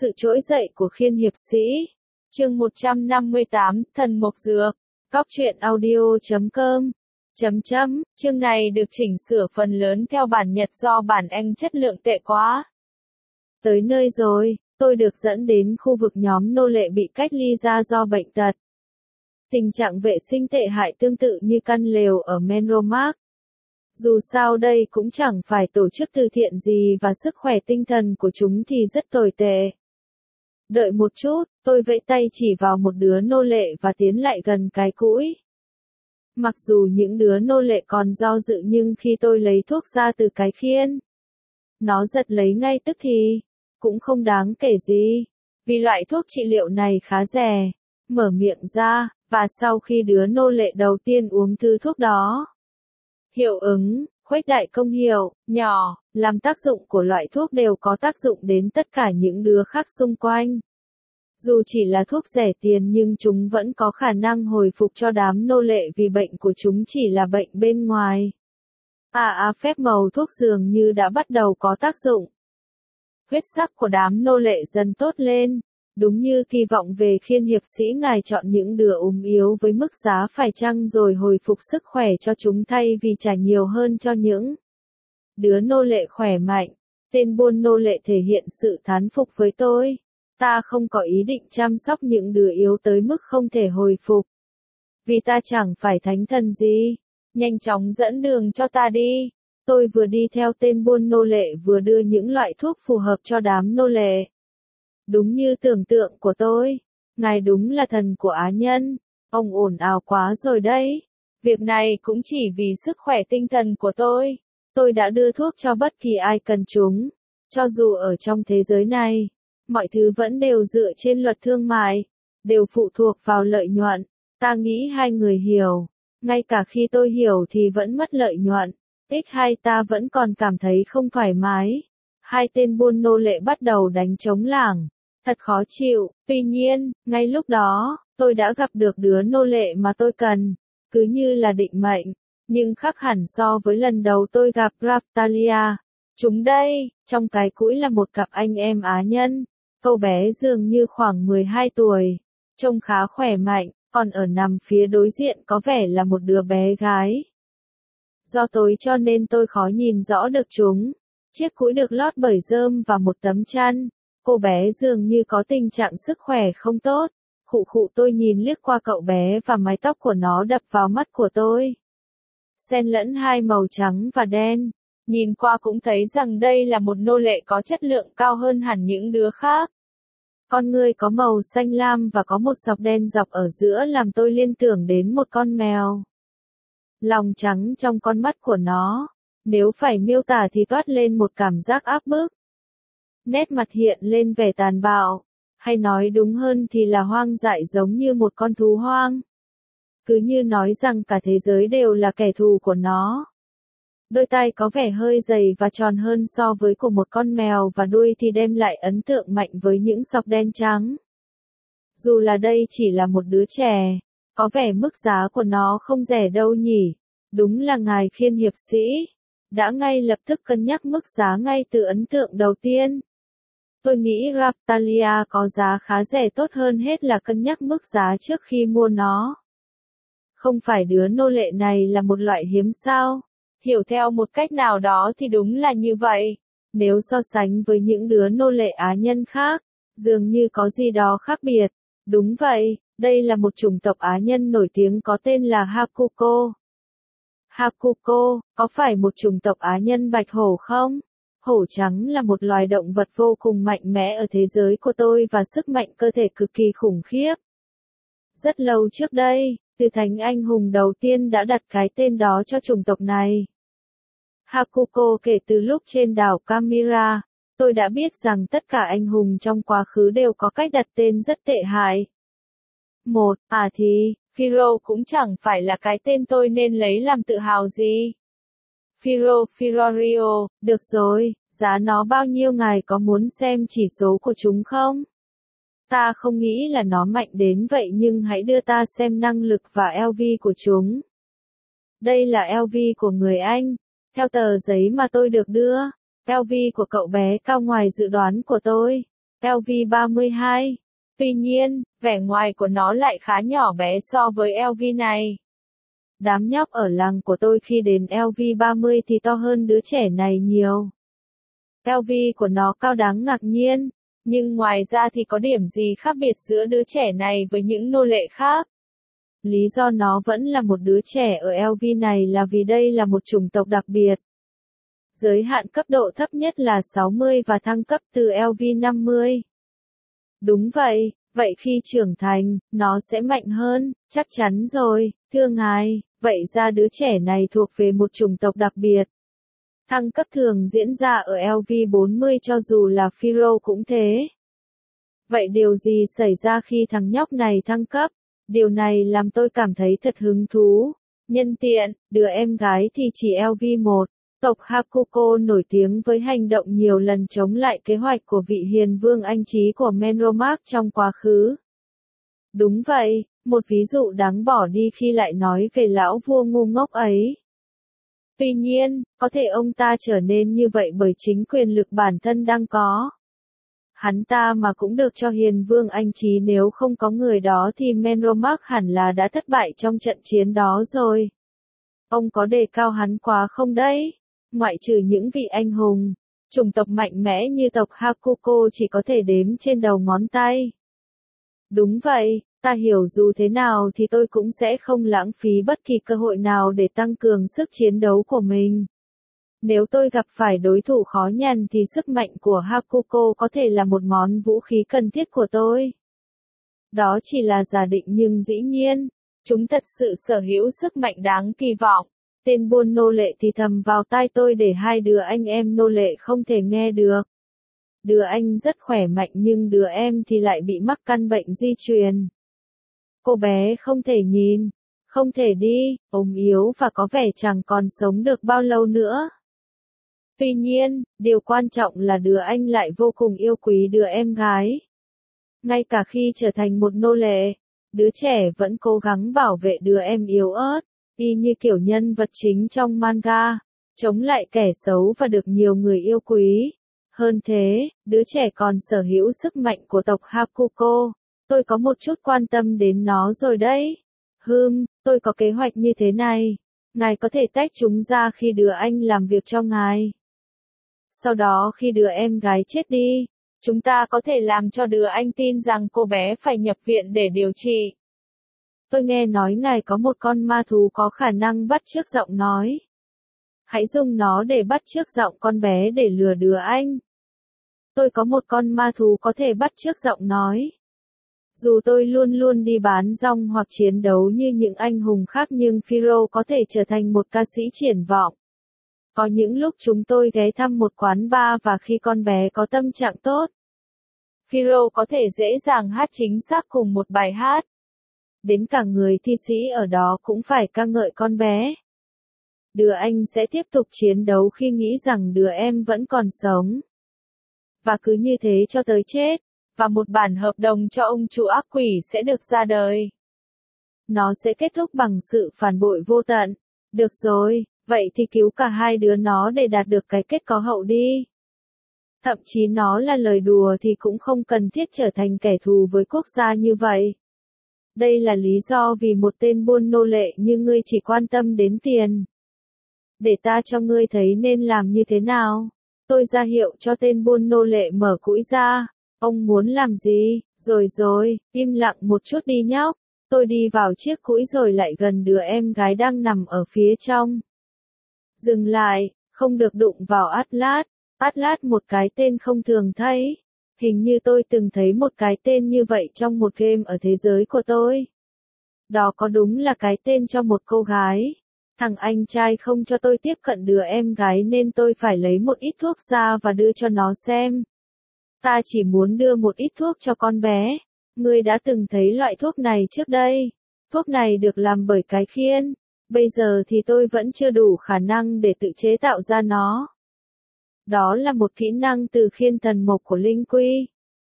Sự trỗi dậy của Khiên hiệp sĩ. Chương 158, Thần Mộc Dược. Góc truyện audio.com. Chương này được chỉnh sửa phần lớn theo bản Nhật do bản Anh chất lượng tệ quá. Tới nơi rồi, tôi được dẫn đến khu vực nhóm nô lệ bị cách ly ra do bệnh tật. Tình trạng vệ sinh tệ hại tương tự như căn lều ở Menromark. Dù sao đây cũng chẳng phải tổ chức từ thiện gì và sức khỏe tinh thần của chúng thì rất tồi tệ. Đợi một chút, tôi vẫy tay chỉ vào một đứa nô lệ và tiến lại gần cái cũi. Mặc dù những đứa nô lệ còn do dự nhưng khi tôi lấy thuốc ra từ cái khiên, nó giật lấy ngay tức thì. Cũng không đáng kể gì, vì loại thuốc trị liệu này khá rẻ. Mở miệng ra, và sau khi đứa nô lệ đầu tiên uống thứ thuốc đó, hiệu ứng, khuếch đại công hiệu, nhỏ, làm tác dụng của loại thuốc đều có tác dụng đến tất cả những đứa khác xung quanh. Dù chỉ là thuốc rẻ tiền nhưng chúng vẫn có khả năng hồi phục cho đám nô lệ vì bệnh của chúng chỉ là bệnh bên ngoài. Phép màu thuốc dường như đã bắt đầu có tác dụng. Huyết sắc của đám nô lệ dần tốt lên. Đúng như kỳ vọng về Khiên hiệp sĩ, ngài chọn những đứa ốm yếu với mức giá phải chăng rồi hồi phục sức khỏe cho chúng thay vì trả nhiều hơn cho những đứa nô lệ khỏe mạnh. Tên buôn nô lệ thể hiện sự thán phục với tôi. Ta không có ý định chăm sóc những đứa yếu tới mức không thể hồi phục. Vì ta chẳng phải thánh thần gì. Nhanh chóng dẫn đường cho ta đi. Tôi vừa đi theo tên buôn nô lệ vừa đưa những loại thuốc phù hợp cho đám nô lệ. Đúng như tưởng tượng của tôi, ngài đúng là thần của á nhân. Ông ồn ào quá rồi đấy. Việc này cũng chỉ vì sức khỏe tinh thần của tôi. Tôi đã đưa thuốc cho bất kỳ ai cần chúng. Cho dù ở trong thế giới này, mọi thứ vẫn đều dựa trên luật thương mại, đều phụ thuộc vào lợi nhuận. Ta nghĩ hai người hiểu. Ngay cả khi tôi hiểu thì vẫn mất lợi nhuận. X2 ta vẫn còn cảm thấy không thoải mái. Hai tên buôn nô lệ bắt đầu đánh trống lảng. Thật khó chịu. Tuy nhiên, ngay lúc đó, tôi đã gặp được đứa nô lệ mà tôi cần. Cứ như là định mệnh. Nhưng khác hẳn so với lần đầu tôi gặp Raftalia. Chúng đây, trong cái cũi là một cặp anh em á nhân. Cậu bé dường như khoảng 12 tuổi. Trông khá khỏe mạnh, còn ở nằm phía đối diện có vẻ là một đứa bé gái. Do tối cho nên tôi khó nhìn rõ được chúng. Chiếc cũi được lót bởi rơm và một tấm chăn. Cô bé dường như có tình trạng sức khỏe không tốt. Khụ tôi nhìn liếc qua cậu bé và mái tóc của nó đập vào mắt của tôi. Xen lẫn hai màu trắng và đen. Nhìn qua cũng thấy rằng đây là một nô lệ có chất lượng cao hơn hẳn những đứa khác. Con người có màu xanh lam và có một sọc đen dọc ở giữa làm tôi liên tưởng đến một con mèo. Lòng trắng trong con mắt của nó, nếu phải miêu tả thì toát lên một cảm giác áp bức. Nét mặt hiện lên vẻ tàn bạo, hay nói đúng hơn thì là hoang dại giống như một con thú hoang. Cứ như nói rằng cả thế giới đều là kẻ thù của nó. Đôi tai có vẻ hơi dày và tròn hơn so với của một con mèo và đuôi thì đem lại ấn tượng mạnh với những sọc đen trắng. Dù là đây chỉ là một đứa trẻ, có vẻ mức giá của nó không rẻ đâu nhỉ. Đúng là ngài Khiên hiệp sĩ đã ngay lập tức cân nhắc mức giá ngay từ ấn tượng đầu tiên. Tôi nghĩ Raftalia có giá khá rẻ, tốt hơn hết là cân nhắc mức giá trước khi mua nó. Không phải đứa nô lệ này là một loại hiếm sao? Hiểu theo một cách nào đó thì đúng là như vậy. Nếu so sánh với những đứa nô lệ á nhân khác, dường như có gì đó khác biệt. Đúng vậy, đây là một chủng tộc á nhân nổi tiếng có tên là Hakuko. Hakuko, có phải một chủng tộc á nhân bạch hổ không? Hổ trắng là một loài động vật vô cùng mạnh mẽ ở thế giới của tôi và sức mạnh cơ thể cực kỳ khủng khiếp. Rất lâu trước đây, từ thánh anh hùng đầu tiên đã đặt cái tên đó cho chủng tộc này. Hakuko kể từ lúc trên đảo Kamira, tôi đã biết rằng tất cả anh hùng trong quá khứ đều có cách đặt tên rất tệ hại. Thì, Phiro cũng chẳng phải là cái tên tôi nên lấy làm tự hào gì. Firorio, được rồi, giá nó bao nhiêu, ngài có muốn xem chỉ số của chúng không? Ta không nghĩ là nó mạnh đến vậy nhưng hãy đưa ta xem năng lực và LV của chúng. Đây là LV của người Anh. Theo tờ giấy mà tôi được đưa, LV của cậu bé cao ngoài dự đoán của tôi. LV32. Tuy nhiên, vẻ ngoài của nó lại khá nhỏ bé so với LV này. Đám nhóc ở làng của tôi khi đến LV30 thì to hơn đứa trẻ này nhiều. LV của nó cao đáng ngạc nhiên, nhưng ngoài ra thì có điểm gì khác biệt giữa đứa trẻ này với những nô lệ khác? Lý do nó vẫn là một đứa trẻ ở LV này là vì đây là một chủng tộc đặc biệt. Giới hạn cấp độ thấp nhất là 60 và thăng cấp từ LV50. Đúng vậy, vậy khi trưởng thành, nó sẽ mạnh hơn, chắc chắn rồi, thưa ngài, vậy ra đứa trẻ này thuộc về một chủng tộc đặc biệt. Thăng cấp thường diễn ra ở LV40 cho dù là Phiro cũng thế. Vậy điều gì xảy ra khi thằng nhóc này thăng cấp? Điều này làm tôi cảm thấy thật hứng thú. Nhân tiện, đứa em gái thì chỉ LV1. Tộc Hakuko nổi tiếng với hành động nhiều lần chống lại kế hoạch của vị hiền vương anh trí của Menromark trong quá khứ. Đúng vậy, một ví dụ đáng bỏ đi khi lại nói về lão vua ngu ngốc ấy. Tuy nhiên, có thể ông ta trở nên như vậy bởi chính quyền lực bản thân đang có. Hắn ta mà cũng được cho hiền vương anh trí, nếu không có người đó thì Menromark hẳn là đã thất bại trong trận chiến đó rồi. Ông có đề cao hắn quá không đấy? Ngoại trừ những vị anh hùng, chủng tộc mạnh mẽ như tộc Hakuko chỉ có thể đếm trên đầu ngón tay. Đúng vậy, ta hiểu dù thế nào thì tôi cũng sẽ không lãng phí bất kỳ cơ hội nào để tăng cường sức chiến đấu của mình. Nếu tôi gặp phải đối thủ khó nhằn thì sức mạnh của Hakuko có thể là một món vũ khí cần thiết của tôi. Đó chỉ là giả định nhưng dĩ nhiên, chúng thật sự sở hữu sức mạnh đáng kỳ vọng. Tên buôn nô lệ thì thầm vào tai tôi để hai đứa anh em nô lệ không thể nghe được. Đứa anh rất khỏe mạnh nhưng đứa em thì lại bị mắc căn bệnh di truyền. Cô bé không thể nhìn, không thể đi, ốm yếu và có vẻ chẳng còn sống được bao lâu nữa. Tuy nhiên, điều quan trọng là đứa anh lại vô cùng yêu quý đứa em gái. Ngay cả khi trở thành một nô lệ, đứa trẻ vẫn cố gắng bảo vệ đứa em yếu ớt, y như kiểu nhân vật chính trong manga, chống lại kẻ xấu và được nhiều người yêu quý. Hơn thế, đứa trẻ còn sở hữu sức mạnh của tộc Hakuko. Tôi có một chút quan tâm đến nó rồi đấy. Tôi có kế hoạch như thế này. Ngài có thể tách chúng ra khi đứa anh làm việc cho ngài. Sau đó khi đứa em gái chết đi, chúng ta có thể làm cho đứa anh tin rằng cô bé phải nhập viện để điều trị. Tôi nghe nói ngài có một con ma thú có khả năng bắt chước giọng nói. Hãy dùng nó để bắt chước giọng con bé để lừa đứa anh. Tôi có một con ma thú có thể bắt chước giọng nói. Dù tôi luôn luôn đi bán rong hoặc chiến đấu như những anh hùng khác nhưng Phiro có thể trở thành một ca sĩ triển vọng. Có những lúc chúng tôi ghé thăm một quán bar và khi con bé có tâm trạng tốt, Phiro có thể dễ dàng hát chính xác cùng một bài hát. Đến cả người thi sĩ ở đó cũng phải ca ngợi con bé. Đứa anh sẽ tiếp tục chiến đấu khi nghĩ rằng đứa em vẫn còn sống. Và cứ như thế cho tới chết, và một bản hợp đồng cho ông chủ ác quỷ sẽ được ra đời. Nó sẽ kết thúc bằng sự phản bội vô tận. Được rồi, vậy thì cứu cả hai đứa nó để đạt được cái kết có hậu đi. Thậm chí nó là lời đùa thì cũng không cần thiết trở thành kẻ thù với quốc gia như vậy. Đây là lý do vì một tên buôn nô lệ như ngươi chỉ quan tâm đến tiền. Để ta cho ngươi thấy nên làm như thế nào. Tôi ra hiệu cho tên buôn nô lệ mở cũi ra. Ông muốn làm gì? Rồi, im lặng một chút đi nhóc. Tôi đi vào chiếc cũi rồi lại gần đứa em gái đang nằm ở phía trong. Dừng lại, không được đụng vào Atlas. Atlas một cái tên không thường thấy. Hình như tôi từng thấy một cái tên như vậy trong một game ở thế giới của tôi. Đó có đúng là cái tên cho một cô gái. Thằng anh trai không cho tôi tiếp cận đứa em gái nên tôi phải lấy một ít thuốc ra và đưa cho nó xem. Ta chỉ muốn đưa một ít thuốc cho con bé. Ngươi đã từng thấy loại thuốc này trước đây. Thuốc này được làm bởi cái khiên. Bây giờ thì tôi vẫn chưa đủ khả năng để tự chế tạo ra nó. Đó là một kỹ năng từ khiên thần mộc của Linh Quy.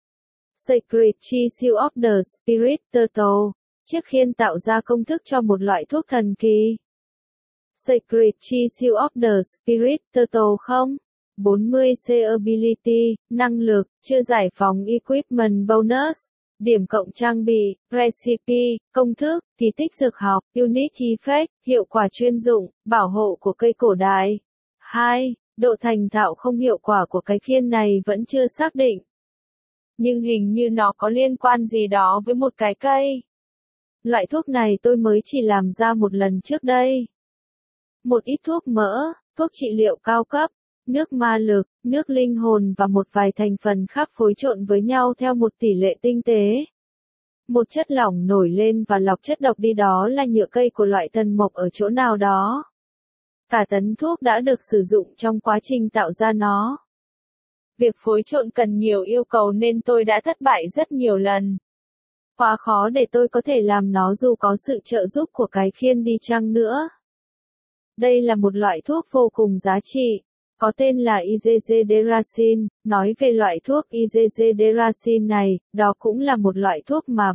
Sacred Chisel of the Spirit Turtle. Chiếc khiên tạo ra công thức cho một loại thuốc thần kỳ. Sacred Chisel of the Spirit Turtle không? 40C ability, năng lực, chưa giải phóng equipment bonus, điểm cộng trang bị, recipe, công thức, kỳ tích dược học, unique effect, hiệu quả chuyên dụng, bảo hộ của cây cổ đại. 2. Độ thành thạo không hiệu quả của cái khiên này vẫn chưa xác định. Nhưng hình như nó có liên quan gì đó với một cái cây. Loại thuốc này tôi mới chỉ làm ra một lần trước đây. Một ít thuốc mỡ, thuốc trị liệu cao cấp, nước ma lực, nước linh hồn và một vài thành phần khác phối trộn với nhau theo một tỷ lệ tinh tế. Một chất lỏng nổi lên và lọc chất độc đi, đó là nhựa cây của loại thần mộc ở chỗ nào đó. Cả tấn thuốc đã được sử dụng trong quá trình tạo ra nó. Việc phối trộn cần nhiều yêu cầu nên tôi đã thất bại rất nhiều lần. Quá khó để tôi có thể làm nó dù có sự trợ giúp của cái khiên đi chăng nữa. Đây là một loại thuốc vô cùng giá trị, có tên là Isoxazoline. Nói về loại thuốc Isoxazoline này, đó cũng là một loại thuốc mà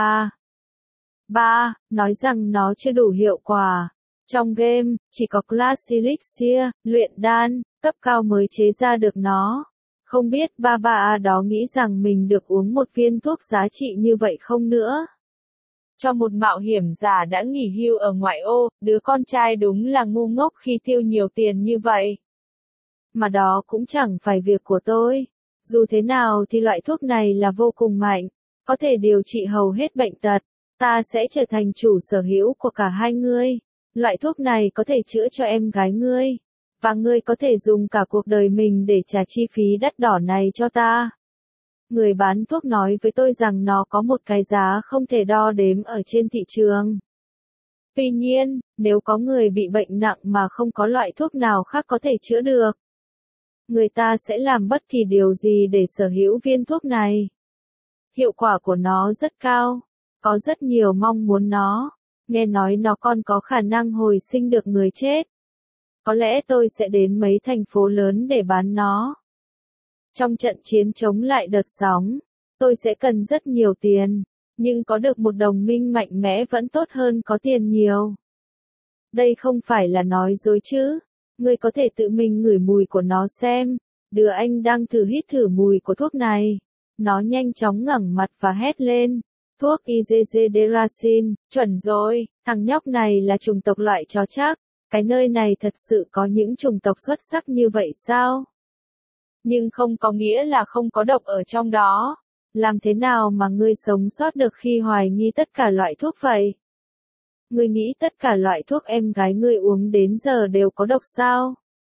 nói rằng nó chưa đủ hiệu quả. Trong game, chỉ có Class Elixir, luyện đan, cấp cao mới chế ra được nó. Không biết đó nghĩ rằng mình được uống một viên thuốc giá trị như vậy không nữa. Cho một mạo hiểm giả đã nghỉ hưu ở ngoại ô, đứa con trai đúng là ngu ngốc khi tiêu nhiều tiền như vậy. Mà đó cũng chẳng phải việc của tôi. Dù thế nào thì loại thuốc này là vô cùng mạnh, có thể điều trị hầu hết bệnh tật. Ta sẽ trở thành chủ sở hữu của cả hai ngươi. Loại thuốc này có thể chữa cho em gái ngươi. Và ngươi có thể dùng cả cuộc đời mình để trả chi phí đắt đỏ này cho ta. Người bán thuốc nói với tôi rằng nó có một cái giá không thể đo đếm ở trên thị trường. Tuy nhiên, nếu có người bị bệnh nặng mà không có loại thuốc nào khác có thể chữa được, người ta sẽ làm bất kỳ điều gì để sở hữu viên thuốc này. Hiệu quả của nó rất cao, có rất nhiều mong muốn nó. Nghe nói nó còn có khả năng hồi sinh được người chết. Có lẽ tôi sẽ đến mấy thành phố lớn để bán nó. Trong trận chiến chống lại đợt sóng, tôi sẽ cần rất nhiều tiền, nhưng có được một đồng minh mạnh mẽ vẫn tốt hơn có tiền nhiều. Đây không phải là nói dối chứ. Ngươi có thể tự mình ngửi mùi của nó xem. Đứa anh đang hít thử mùi của thuốc này. Nó nhanh chóng ngẩng mặt và hét lên. Thuốc Isoxazoline, chuẩn rồi, thằng nhóc này là chủng tộc loại chó chắc. Cái nơi này thật sự có những chủng tộc xuất sắc như vậy sao? Nhưng không có nghĩa là không có độc ở trong đó. Làm thế nào mà ngươi sống sót được khi hoài nghi tất cả loại thuốc vậy? Ngươi nghĩ tất cả loại thuốc em gái ngươi uống đến giờ đều có độc sao?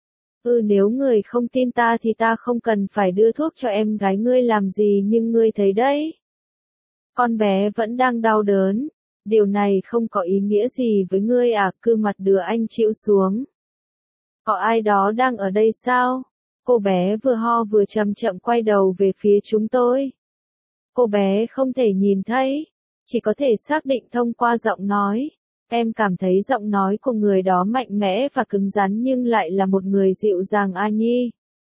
Nếu người không tin ta thì ta không cần phải đưa thuốc cho em gái ngươi làm gì, nhưng ngươi thấy đấy. Con bé vẫn đang đau đớn. Điều này không có ý nghĩa gì với ngươi à? Cứ mặt đứa anh chịu xuống. Có ai đó đang ở đây sao? Cô bé vừa ho vừa chậm chậm quay đầu về phía chúng tôi. Cô bé không thể nhìn thấy, chỉ có thể xác định thông qua giọng nói. Em cảm thấy giọng nói của người đó mạnh mẽ và cứng rắn nhưng lại là một người dịu dàng. A Nhi.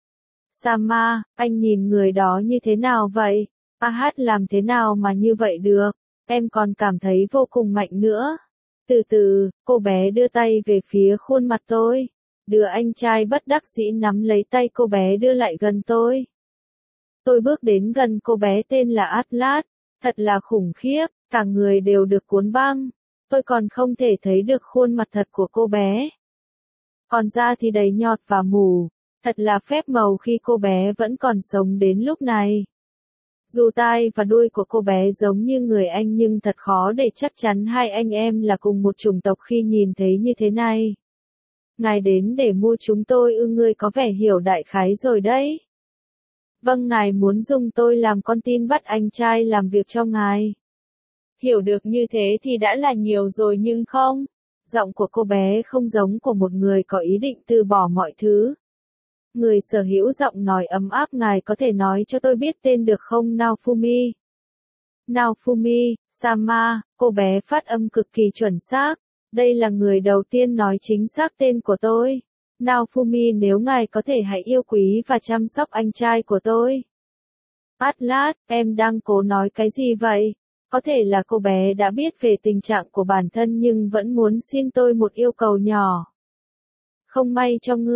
Sama, anh nhìn người đó như thế nào vậy? Làm thế nào mà như vậy được? Em còn cảm thấy vô cùng mạnh nữa. Từ từ, cô bé đưa tay về phía khuôn mặt tôi. Đứa anh trai bất đắc dĩ nắm lấy tay cô bé đưa lại gần tôi. Tôi bước đến gần cô bé tên là Atlas. Thật là khủng khiếp, cả người đều được cuốn băng. Tôi còn không thể thấy được khuôn mặt thật của cô bé. Còn da thì đầy nhọt và mù. Thật là phép màu khi cô bé vẫn còn sống đến lúc này. Dù tai và đuôi của cô bé giống như người anh nhưng thật khó để chắc chắn hai anh em là cùng một chủng tộc khi nhìn thấy như thế này. Ngài đến để mua chúng tôi ngươi có vẻ hiểu đại khái rồi đấy. Vâng, ngài muốn dùng tôi làm con tin bắt anh trai làm việc cho ngài. Hiểu được như thế thì đã là nhiều rồi nhưng không. Giọng của cô bé không giống của một người có ý định từ bỏ mọi thứ. Người sở hữu giọng nói ấm áp, ngài có thể nói cho tôi biết tên được không? Naofumi. Naofumi, Sama, cô bé phát âm cực kỳ chuẩn xác. Đây là người đầu tiên nói chính xác tên của tôi. Naofumi, nếu ngài có thể hãy yêu quý và chăm sóc anh trai của tôi. Atlas, em đang cố nói cái gì vậy? Có thể là cô bé đã biết về tình trạng của bản thân nhưng vẫn muốn xin tôi một yêu cầu nhỏ. Không may cho ngươi,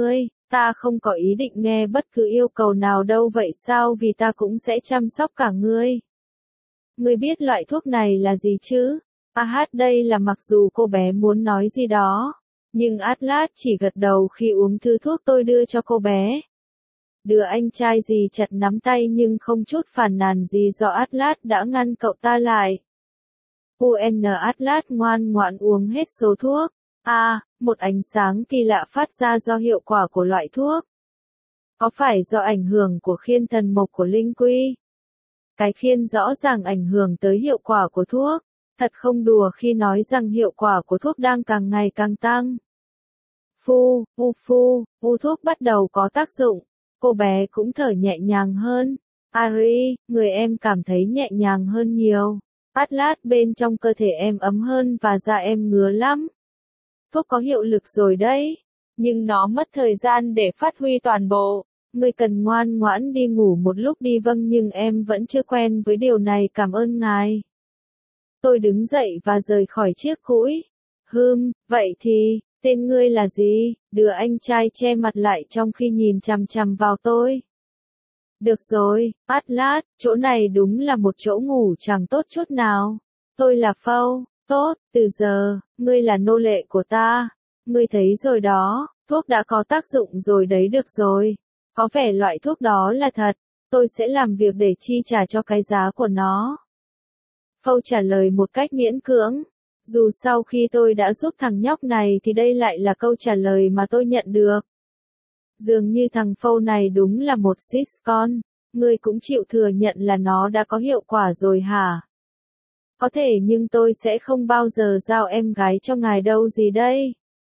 Ta không có ý định nghe bất cứ yêu cầu nào đâu vậy sao vì ta cũng sẽ chăm sóc cả ngươi. Ngươi biết loại thuốc này là gì chứ? Đây là mặc dù cô bé muốn nói gì đó. Nhưng Atlas chỉ gật đầu khi uống thứ thuốc tôi đưa cho cô bé. Đứa anh trai gì chặt nắm tay nhưng không chút phàn nàn gì do Atlas đã ngăn cậu ta lại. Atlas ngoan ngoãn uống hết số thuốc. Một ánh sáng kỳ lạ phát ra do hiệu quả của loại thuốc. Có phải do ảnh hưởng của khiên thần mộc của Linh Quy? Cái khiên rõ ràng ảnh hưởng tới hiệu quả của thuốc. Thật không đùa khi nói rằng hiệu quả của thuốc đang càng ngày càng tăng. Thuốc bắt đầu có tác dụng. Cô bé cũng thở nhẹ nhàng hơn. Ari, người em cảm thấy nhẹ nhàng hơn nhiều. Atlas, bên trong cơ thể em ấm hơn và da em ngứa lắm. Thuốc có hiệu lực rồi đấy. Nhưng nó mất thời gian để phát huy toàn bộ. Ngươi cần ngoan ngoãn đi ngủ một lúc đi vâng nhưng em vẫn chưa quen với điều này cảm ơn ngài. Tôi đứng dậy và rời khỏi chiếc cũi. Vậy thì, tên ngươi là gì? Đứa anh trai che mặt lại trong khi nhìn chằm chằm vào tôi. Được rồi, Atlas, chỗ này đúng là một chỗ ngủ chẳng tốt chút nào. Tôi là Phâu, tốt, từ giờ, ngươi là nô lệ của ta. Ngươi thấy rồi đó, thuốc đã có tác dụng rồi đấy được rồi. Có vẻ loại thuốc đó là thật, tôi sẽ làm việc để chi trả cho cái giá của nó. Phâu trả lời một cách miễn cưỡng. Dù sau khi tôi đã giúp thằng nhóc này thì đây lại là câu trả lời mà tôi nhận được. Dường như thằng Phâu này đúng là một sitcom, ngươi cũng chịu thừa nhận là nó đã có hiệu quả rồi hả? Có thể nhưng tôi sẽ không bao giờ giao em gái cho ngài đâu gì đây.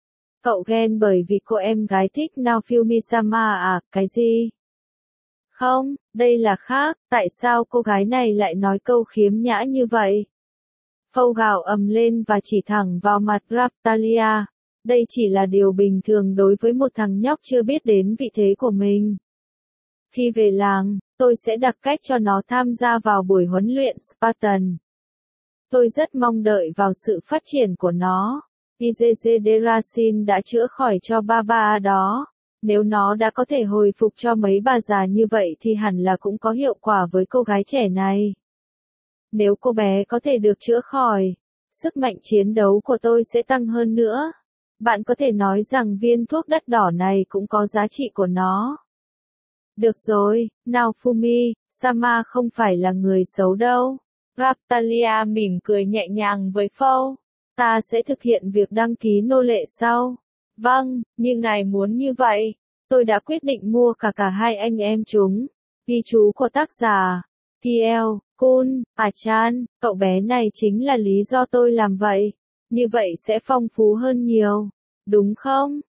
Cậu ghen bởi vì cô em gái thích Naofumi-sama à, cái gì? Không, đây là khác, tại sao cô gái này lại nói câu khiếm nhã như vậy? Phâu gào ầm lên và chỉ thẳng vào mặt Raftalia. Đây chỉ là điều bình thường đối với một thằng nhóc chưa biết đến vị thế của mình. Khi về làng, tôi sẽ đặt cách cho nó tham gia vào buổi huấn luyện Spartan. Tôi rất mong đợi vào sự phát triển của nó. IGG Derasin đã chữa khỏi cho ba đó. Nếu nó đã có thể hồi phục cho mấy bà già như vậy thì hẳn là cũng có hiệu quả với cô gái trẻ này. Nếu cô bé có thể được chữa khỏi, sức mạnh chiến đấu của tôi sẽ tăng hơn nữa. Bạn có thể nói rằng viên thuốc đắt đỏ này cũng có giá trị của nó. Được rồi, Naofumi, Sama không phải là người xấu đâu. Raftalia mỉm cười nhẹ nhàng với Phâu. Ta sẽ thực hiện việc đăng ký nô lệ sau. Vâng, như ngài muốn như vậy. Tôi đã quyết định mua cả hai anh em chúng. Ghi chú của tác giả. TL, Kun, Chan, cậu bé này chính là lý do tôi làm vậy. Như vậy sẽ phong phú hơn nhiều. Đúng không?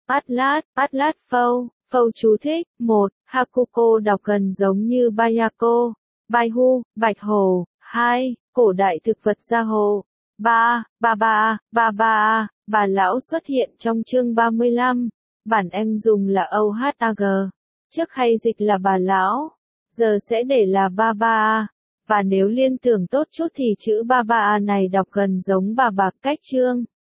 Atlas Phâu chú thích. 1. Hakuko đọc gần giống như Bayako. Baihu, bạch hổ. 2. Cổ đại thực vật gia hồ. 3. Bà lão xuất hiện trong chương 35. Bản Anh dùng là OHAG. Trước hay dịch là bà lão. Giờ sẽ để là ba. Và nếu liên tưởng tốt chút thì chữ ba này đọc gần giống bà bạc cách chương.